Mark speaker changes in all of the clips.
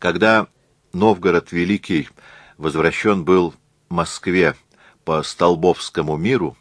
Speaker 1: Когда Новгород Великий возвращен был Москве по Столбовскому миру,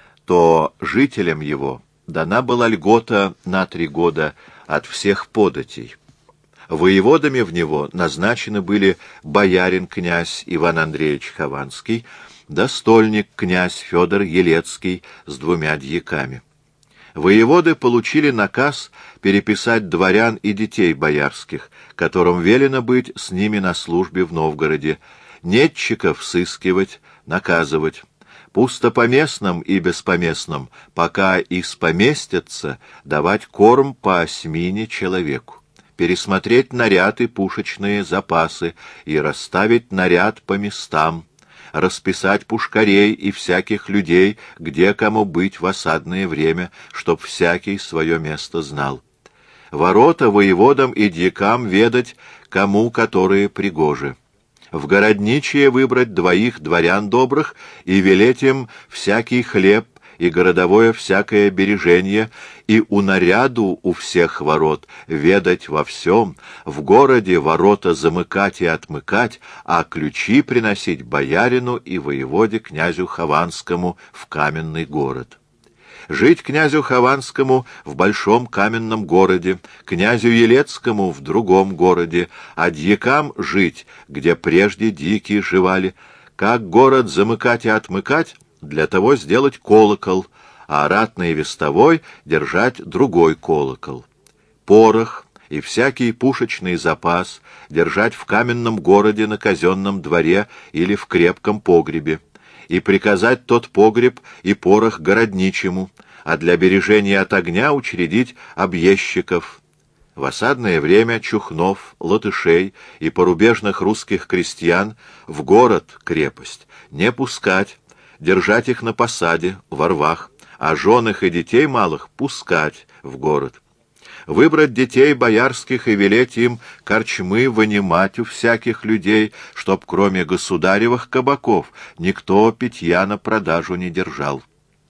Speaker 1: то жителям его дана была льгота на 3 года от всех податей. Воеводами в него назначены были боярин-князь Иван Андреевич Хованский, да стольник-князь Федор Елецкий с 2 дьяками. Воеводы получили наказ переписать дворян и детей боярских, которым велено быть с ними на службе в Новгороде, нетчиков сыскивать, наказывать, пустопоместным и беспоместным, пока испоместятся, давать корм по 8 человеку, пересмотреть наряд и пушечные запасы и расставить наряд по местам, расписать пушкарей и всяких людей, где кому быть в осадное время, чтоб всякий свое место знал. Ворота воеводам и дьякам ведать, кому которые пригожи. В городничие выбрать 2 дворян добрых и велеть им всякий хлеб и городовое всякое береженье, и у наряду у всех ворот ведать во всем, в городе ворота замыкать и отмыкать, а ключи приносить боярину и воеводе князю Хованскому в каменный город. Жить князю Хованскому в большом каменном городе, князю Елецкому в другом городе, а дьякам жить, где прежде дьяки живали. Как город замыкать и отмыкать, для того сделать колокол, а ратный вестовой держать другой колокол. Порох и всякий пушечный запас держать в каменном городе на казенном дворе или в крепком погребе, и приказать тот погреб и порох городничему, а для бережения от огня учредить объездчиков. В осадное время чухнов, латышей и порубежных русских крестьян в город-крепость не пускать, держать их на посаде, во рвах, а жен их и детей малых пускать в город. Выбрать детей боярских и велеть им корчмы вынимать у всяких людей, чтоб кроме государевых кабаков никто питья на продажу не держал.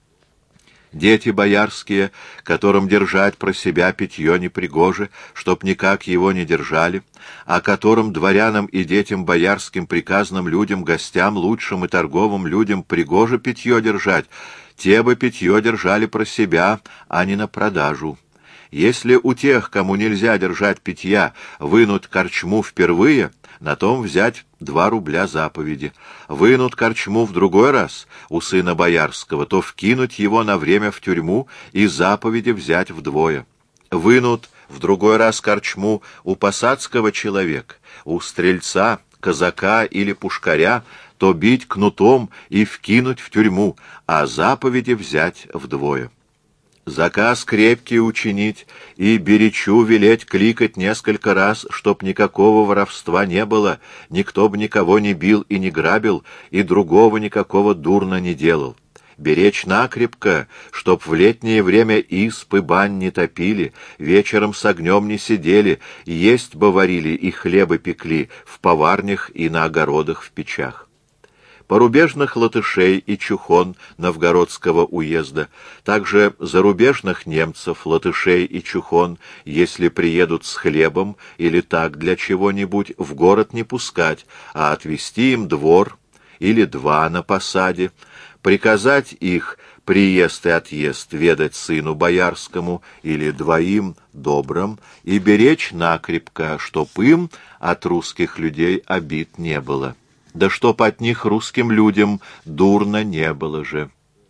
Speaker 1: Дети боярские, которым держать про себя питье непригоже, чтоб никак его не держали, а которым дворянам и детям боярским, приказным людям, гостям, лучшим и торговым людям пригоже питье держать, те бы питье держали про себя, а не на продажу. Если у тех, кому нельзя держать питья, вынут корчму впервые, на том взять 2 рубля заповеди. Вынут корчму в другой раз у сына боярского, то вкинуть его на время в тюрьму и заповеди взять вдвое. Вынут в другой раз корчму у посадского человека, у стрельца, казака или пушкаря, то бить кнутом и вкинуть в тюрьму, а заповеди взять вдвое. Заказ крепкий учинить и беречу велеть кликать несколько раз, чтоб никакого воровства не было, никто б никого не бил и не грабил, и другого никакого дурно не делал. Беречь накрепко, чтоб в летнее время исп и бань не топили, вечером с огнем не сидели, есть бы варили и хлебы пекли в поварнях и на огородах в печах. Порубежных латышей и чухон Новгородского уезда, также зарубежных немцев, латышей и чухон, если приедут с хлебом или так для чего-нибудь, в город не пускать, а отвести им двор или 2 на посаде, приказать их приезд и отъезд ведать сыну боярскому или 2 добрым и беречь накрепко, чтоб им от русских людей обид не было. Да чтоб от них русским людям дурно не было же.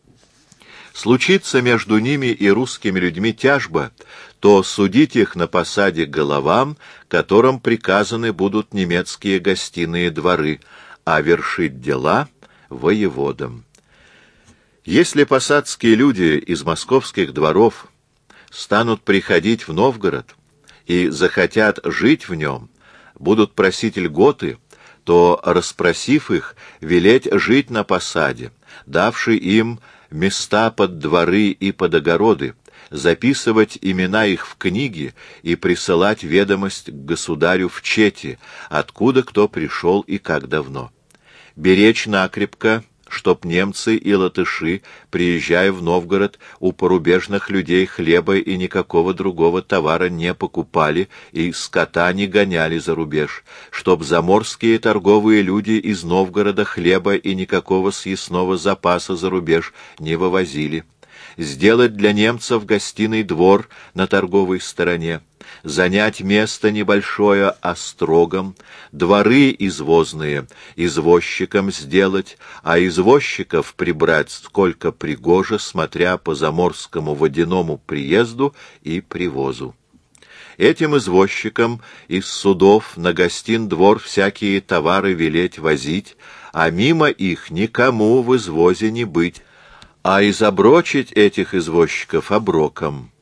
Speaker 1: Случится между ними и русскими людьми тяжба, то судить их на посаде головам, которым приказаны будут немецкие гостиные дворы, а вершить дела воеводам. Если посадские люди из московских дворов станут приходить в Новгород и захотят жить в нем, будут просить льготы, то, расспросив их, велеть жить на посаде, давши им места под дворы и под огороды, записывать имена их в книги и присылать ведомость к государю в чете, откуда кто пришел и как давно. Беречь накрепко, чтоб немцы и латыши, приезжая в Новгород, у порубежных людей хлеба и никакого другого товара не покупали и скота не гоняли за рубеж, чтоб заморские торговые люди из Новгорода хлеба и никакого съестного запаса за рубеж не вывозили. Сделать для немцев гостиный двор на торговой стороне, занять место небольшое острогом, дворы извозные извозчикам сделать, а извозчиков прибрать сколько пригоже, смотря по заморскому водяному приезду и привозу. Этим извозчикам из судов на гостин двор всякие товары велеть возить, а мимо их никому в извозе не быть, а изоброчить этих извозчиков оброком.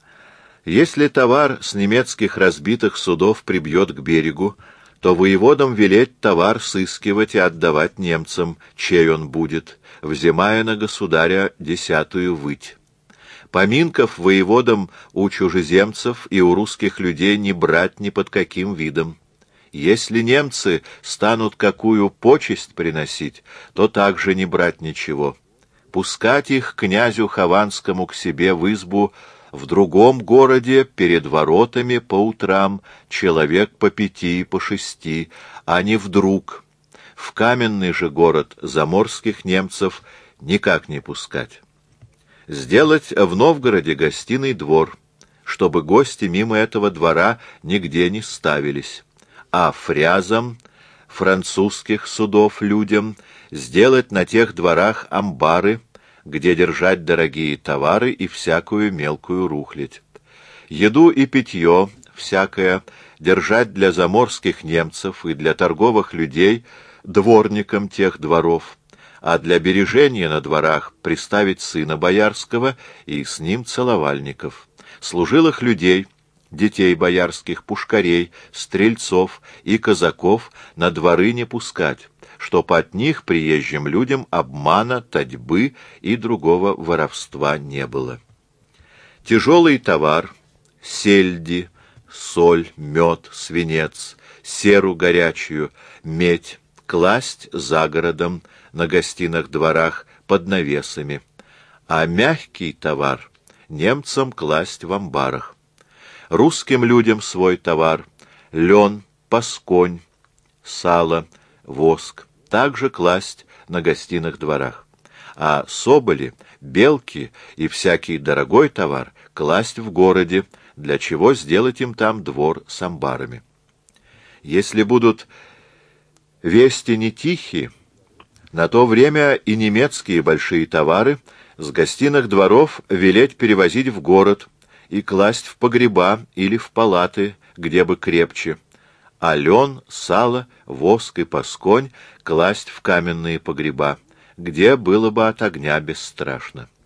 Speaker 1: Если товар с немецких разбитых судов прибьет к берегу, то воеводам велеть товар сыскивать и отдавать немцам, чей он будет, взимая на государя 10-ю выть. Поминков воеводам у чужеземцев и у русских людей не брать ни под каким видом. Если немцы станут какую почесть приносить, то также не брать ничего. Пускать их князю Хованскому к себе в избу в другом городе перед воротами по утрам человек по 5 и по 6, а не вдруг. В каменный же город заморских немцев никак не пускать. Сделать в Новгороде гостиный двор, чтобы гости мимо этого двора нигде не ставились, а фрязам французских судов людям сделать на тех дворах амбары, где держать дорогие товары и всякую мелкую рухлядь. Еду и питье всякое держать для заморских немцев и для торговых людей дворникам тех дворов, а для бережения на дворах приставить сына боярского и с ним целовальников, служилых людей, детей боярских, пушкарей, стрельцов и казаков на дворы не пускать, чтоб от них приезжим людям обмана, татьбы и другого воровства не было. Тяжелый товар, сельди, соль, мед, свинец, серу горячую, медь класть за городом на гостиных дворах под навесами, а мягкий товар немцам класть в амбарах. Русским людям свой товар — лен, пасконь, сало, воск — также класть на гостиных дворах, а соболи, белки и всякий дорогой товар класть в городе, для чего сделать им там двор с амбарами. Если будут вести не тихие, на то время и немецкие большие товары с гостиных дворов велеть перевозить в город и класть в погреба или в палаты, где бы крепче, а лен, сало, воск и пасконь класть в каменные погреба, где было бы от огня бесстрашно.